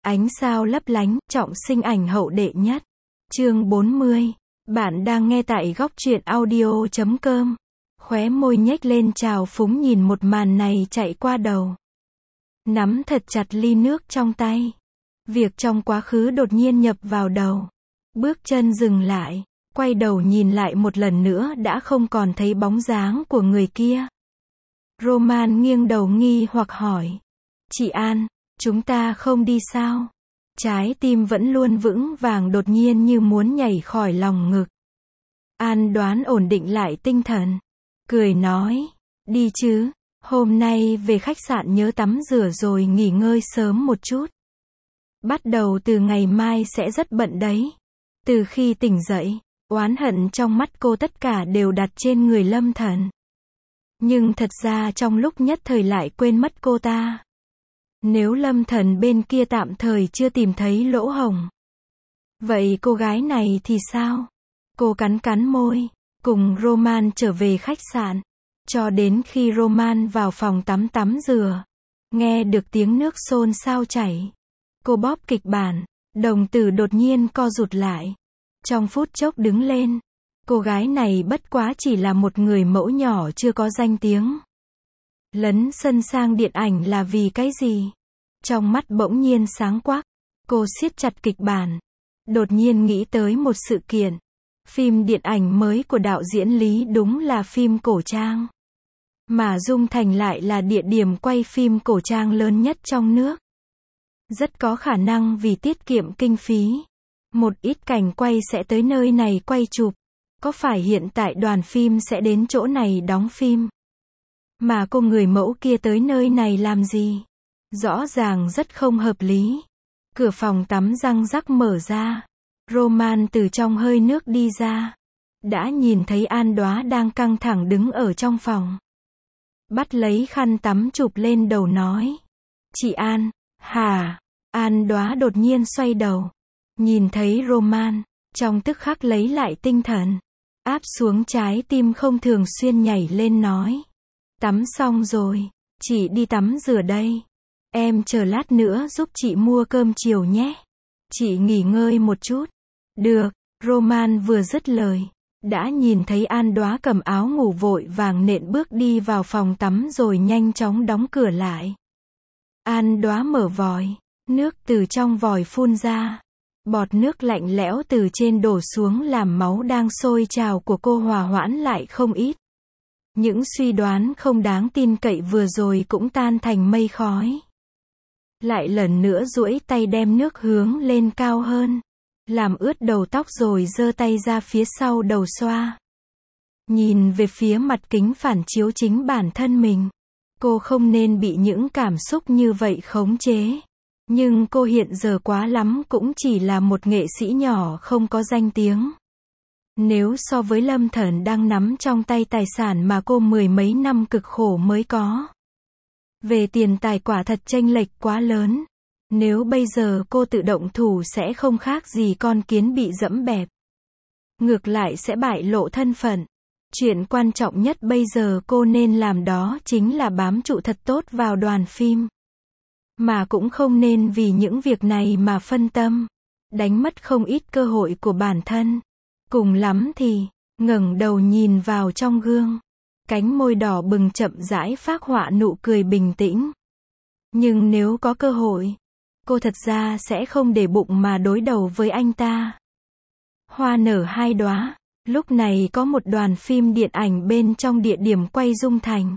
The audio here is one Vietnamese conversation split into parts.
Ánh sao lấp lánh, trọng sinh ảnh hậu đệ nhất. Chương 40. Bạn đang nghe tại góc truyện audio.com. Khóe môi nhếch lên trào phúng nhìn một màn này chạy qua đầu. Nắm thật chặt ly nước trong tay. Việc trong quá khứ đột nhiên nhập vào đầu. Bước chân dừng lại, quay đầu nhìn lại một lần nữa đã không còn thấy bóng dáng của người kia. Roman nghiêng đầu nghi hoặc hỏi. Chị An, chúng ta không đi sao? Trái tim vẫn luôn vững vàng đột nhiên như muốn nhảy khỏi lòng ngực. An đoán ổn định lại tinh thần. Cười nói, đi chứ, hôm nay về khách sạn nhớ tắm rửa rồi nghỉ ngơi sớm một chút. Bắt đầu từ ngày mai sẽ rất bận đấy. Từ khi tỉnh dậy, oán hận trong mắt cô tất cả đều đặt trên người Lâm Thần. Nhưng thật ra trong lúc nhất thời lại quên mất cô ta. Nếu Lâm Thần bên kia tạm thời chưa tìm thấy lỗ hổng, vậy cô gái này thì sao? Cô cắn cắn môi, cùng Roman trở về khách sạn. Cho đến khi Roman vào phòng tắm rửa, nghe được tiếng nước xôn xao chảy. Cô bóp kịch bản, đồng tử đột nhiên co rụt lại. Trong phút chốc đứng lên. Cô gái này bất quá chỉ là một người mẫu nhỏ chưa có danh tiếng. Lấn sân sang điện ảnh là vì cái gì? Trong mắt bỗng nhiên sáng quắc. Cô siết chặt kịch bản. Đột nhiên nghĩ tới một sự kiện. Phim điện ảnh mới của đạo diễn Lý đúng là phim cổ trang. Mà Dung Thành lại là địa điểm quay phim cổ trang lớn nhất trong nước. Rất có khả năng vì tiết kiệm kinh phí. Một ít cảnh quay sẽ tới nơi này quay chụp. Có phải hiện tại đoàn phim sẽ đến chỗ này đóng phim? Mà cô người mẫu kia tới nơi này làm gì? Rõ ràng rất không hợp lý. Cửa phòng tắm răng rắc mở ra. Roman từ trong hơi nước đi ra. Đã nhìn thấy An Đóa đang căng thẳng đứng ở trong phòng. Bắt lấy khăn tắm chụp lên đầu nói. Chị An, hả? An Đóa đột nhiên xoay đầu. Nhìn thấy Roman, trong tức khắc lấy lại tinh thần. Áp xuống trái tim không thường xuyên nhảy lên nói. Tắm xong rồi, chị đi tắm rửa đây. Em chờ lát nữa giúp chị mua cơm chiều nhé. Chị nghỉ ngơi một chút. Được, Roman vừa dứt lời. Đã nhìn thấy An Đóa cầm áo ngủ vội vàng nện bước đi vào phòng tắm rồi nhanh chóng đóng cửa lại. An Đóa mở vòi, nước từ trong vòi phun ra. Bọt nước lạnh lẽo từ trên đổ xuống làm máu đang sôi trào của cô hòa hoãn lại không ít. Những suy đoán không đáng tin cậy vừa rồi cũng tan thành mây khói. Lại lần nữa duỗi tay đem nước hướng lên cao hơn. Làm ướt đầu tóc rồi giơ tay ra phía sau đầu xoa. Nhìn về phía mặt kính phản chiếu chính bản thân mình. Cô không nên bị những cảm xúc như vậy khống chế. Nhưng cô hiện giờ quá lắm cũng chỉ là một nghệ sĩ nhỏ không có danh tiếng. Nếu so với Lâm Thần đang nắm trong tay tài sản mà cô mười mấy năm cực khổ mới có. Về tiền tài quả thật chênh lệch quá lớn. Nếu bây giờ cô tự động thủ sẽ không khác gì con kiến bị giẫm bẹp. Ngược lại sẽ bại lộ thân phận. Chuyện quan trọng nhất bây giờ cô nên làm đó chính là bám trụ thật tốt vào đoàn phim. Mà cũng không nên vì những việc này mà phân tâm. Đánh mất không ít cơ hội của bản thân. Cùng lắm thì, ngẩng đầu nhìn vào trong gương. Cánh môi đỏ bừng chậm rãi phác họa nụ cười bình tĩnh. Nhưng nếu có cơ hội, cô thật ra sẽ không để bụng mà đối đầu với anh ta. Hoa nở hai đóa. Lúc này có một đoàn phim điện ảnh bên trong địa điểm quay Dung Thành.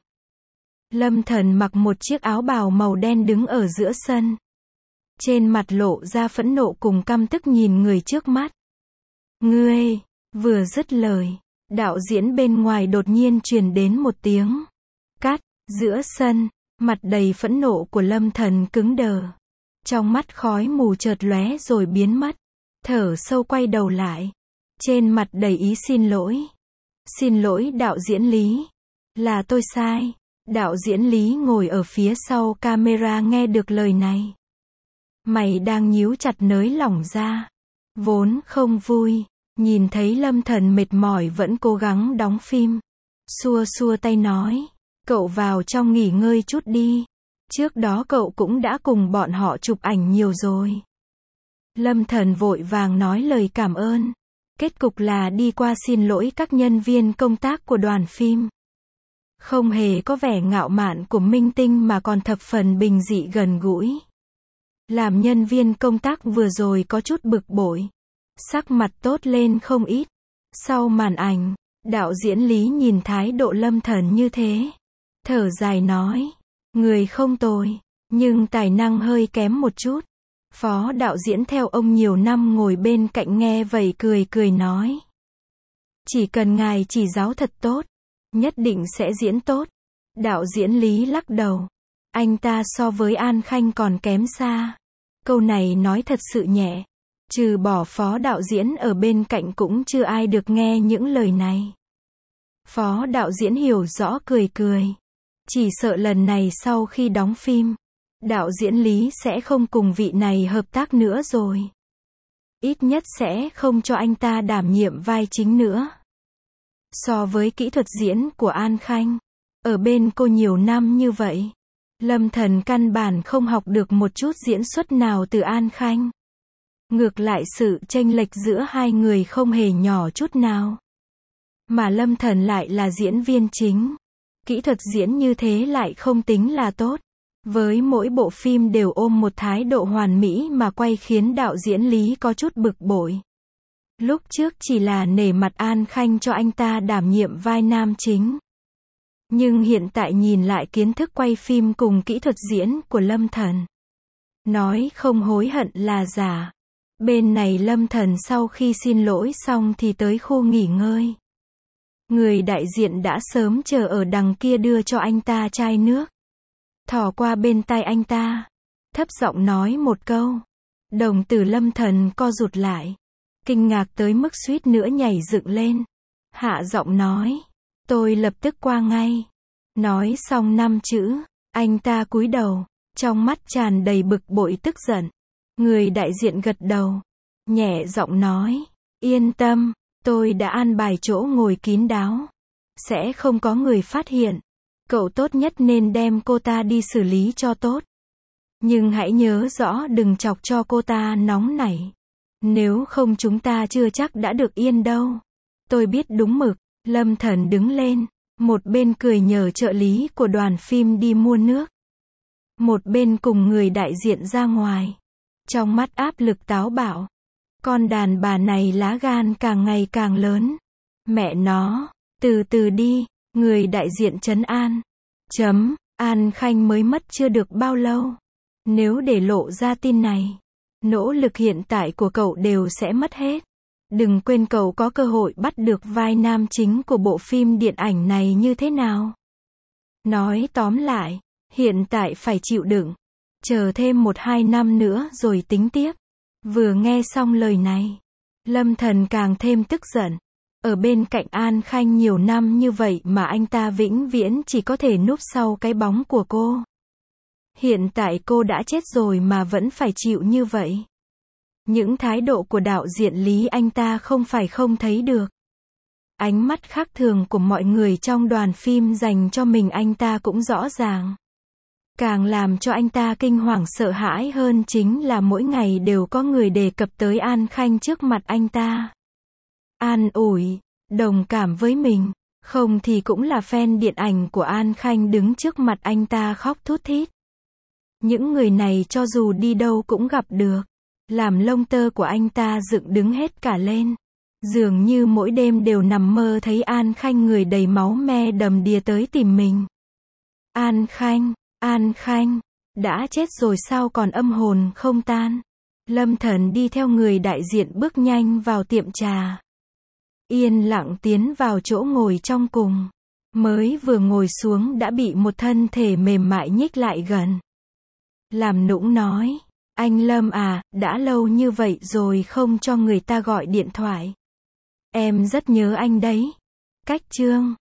Lâm Thần mặc một chiếc áo bào màu đen đứng ở giữa sân. Trên mặt lộ ra phẫn nộ cùng căm tức nhìn người trước mắt. Ngươi, vừa dứt lời, đạo diễn bên ngoài đột nhiên truyền đến một tiếng. Cắt, giữa sân, mặt đầy phẫn nộ của Lâm Thần cứng đờ. Trong mắt khói mù chợt lóe rồi biến mất. Thở sâu quay đầu lại. Trên mặt đầy ý xin lỗi. Xin lỗi đạo diễn Lý. Là tôi sai. Đạo diễn Lý ngồi ở phía sau camera nghe được lời này. Mày đang nhíu chặt nới lỏng ra. Vốn không vui. Nhìn thấy Lâm Thần mệt mỏi vẫn cố gắng đóng phim. Xua xua tay nói. Cậu vào trong nghỉ ngơi chút đi. Trước đó cậu cũng đã cùng bọn họ chụp ảnh nhiều rồi. Lâm Thần vội vàng nói lời cảm ơn. Kết cục là đi qua xin lỗi các nhân viên công tác của đoàn phim. Không hề có vẻ ngạo mạn của minh tinh mà còn thập phần bình dị gần gũi. Làm nhân viên công tác vừa rồi có chút bực bội. Sắc mặt tốt lên không ít. Sau màn ảnh, đạo diễn Lý nhìn thái độ Lâm Thần như thế. Thở dài nói, người không tồi, nhưng tài năng hơi kém một chút. Phó đạo diễn theo ông nhiều năm ngồi bên cạnh nghe vậy cười cười nói. Chỉ cần ngài chỉ giáo thật tốt, nhất định sẽ diễn tốt. Đạo diễn Lý lắc đầu. Anh ta so với An Khanh còn kém xa. Câu này nói thật sự nhẹ. Trừ bỏ phó đạo diễn ở bên cạnh cũng chưa ai được nghe những lời này. Phó đạo diễn hiểu rõ cười cười. Chỉ sợ lần này sau khi đóng phim, đạo diễn Lý sẽ không cùng vị này hợp tác nữa rồi. Ít nhất sẽ không cho anh ta đảm nhiệm vai chính nữa. So với kỹ thuật diễn của An Khanh, ở bên cô nhiều năm như vậy, Lâm Thần căn bản không học được một chút diễn xuất nào từ An Khanh. Ngược lại sự chênh lệch giữa hai người không hề nhỏ chút nào. Mà Lâm Thần lại là diễn viên chính. Kỹ thuật diễn như thế lại không tính là tốt. Với mỗi bộ phim đều ôm một thái độ hoàn mỹ mà quay khiến đạo diễn Lý có chút bực bội. Lúc trước chỉ là nể mặt An Khanh cho anh ta đảm nhiệm vai nam chính. Nhưng hiện tại nhìn lại kiến thức quay phim cùng kỹ thuật diễn của Lâm Thần. Nói không hối hận là giả. Bên này Lâm Thần sau khi xin lỗi xong thì tới khu nghỉ ngơi. Người đại diện đã sớm chờ ở đằng kia đưa cho anh ta chai nước. Thò qua bên tai anh ta, thấp giọng nói một câu. Đồng tử Lâm Thần co rụt lại. Kinh ngạc tới mức suýt nữa nhảy dựng lên. Hạ giọng nói, tôi lập tức qua ngay. Nói xong 5 chữ, anh ta cúi đầu, trong mắt tràn đầy bực bội tức giận. Người đại diện gật đầu, nhẹ giọng nói, yên tâm, tôi đã an bài chỗ ngồi kín đáo. Sẽ không có người phát hiện. Cậu tốt nhất nên đem cô ta đi xử lý cho tốt. Nhưng hãy nhớ rõ đừng chọc cho cô ta nóng nảy. Nếu không chúng ta chưa chắc đã được yên đâu. Tôi biết đúng mực. Lâm Thần đứng lên. Một bên cười nhờ trợ lý của đoàn phim đi mua nước. Một bên cùng người đại diện ra ngoài. Trong mắt áp lực táo bạo. Con đàn bà này lá gan càng ngày càng lớn. Mẹ nó, từ từ đi. Người đại diện trấn an. An Khanh mới mất chưa được bao lâu. Nếu để lộ ra tin này, nỗ lực hiện tại của cậu đều sẽ mất hết. Đừng quên cậu có cơ hội bắt được vai nam chính của bộ phim điện ảnh này như thế nào. Nói tóm lại, hiện tại phải chịu đựng. Chờ thêm 1-2 năm nữa rồi tính tiếp. Vừa nghe xong lời này, Lâm Thần càng thêm tức giận. Ở bên cạnh An Khanh nhiều năm như vậy mà anh ta vĩnh viễn chỉ có thể núp sau cái bóng của cô. Hiện tại cô đã chết rồi mà vẫn phải chịu như vậy. Những thái độ của đạo diễn Lý anh ta không phải không thấy được. Ánh mắt khác thường của mọi người trong đoàn phim dành cho mình anh ta cũng rõ ràng. Càng làm cho anh ta kinh hoàng sợ hãi hơn chính là mỗi ngày đều có người đề cập tới An Khanh trước mặt anh ta. An ủi, đồng cảm với mình, không thì cũng là fan điện ảnh của An Khanh đứng trước mặt anh ta khóc thút thít. Những người này cho dù đi đâu cũng gặp được, làm lông tơ của anh ta dựng đứng hết cả lên. Dường như mỗi đêm đều nằm mơ thấy An Khanh người đầy máu me đầm đìa tới tìm mình. An Khanh, đã chết rồi sao còn âm hồn không tan. Lâm Thần đi theo người đại diện bước nhanh vào tiệm trà. Yên lặng tiến vào chỗ ngồi trong cùng. Mới vừa ngồi xuống đã bị một thân thể mềm mại nhích lại gần. Làm nũng nói, anh Lâm à, đã lâu như vậy rồi không cho người ta gọi điện thoại. Em rất nhớ anh đấy. Cách chương